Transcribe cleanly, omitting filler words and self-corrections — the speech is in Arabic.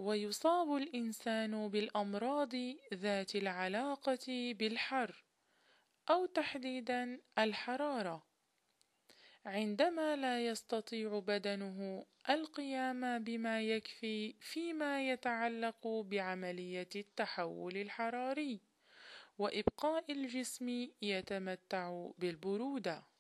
ويصاب الإنسان بالأمراض ذات العلاقة بالحر أو تحديدا الحرارة عندما لا يستطيع بدنه القيام بما يكفي فيما يتعلق بعملية التحول الحراري وإبقاء الجسم يتمتع بالبرودة.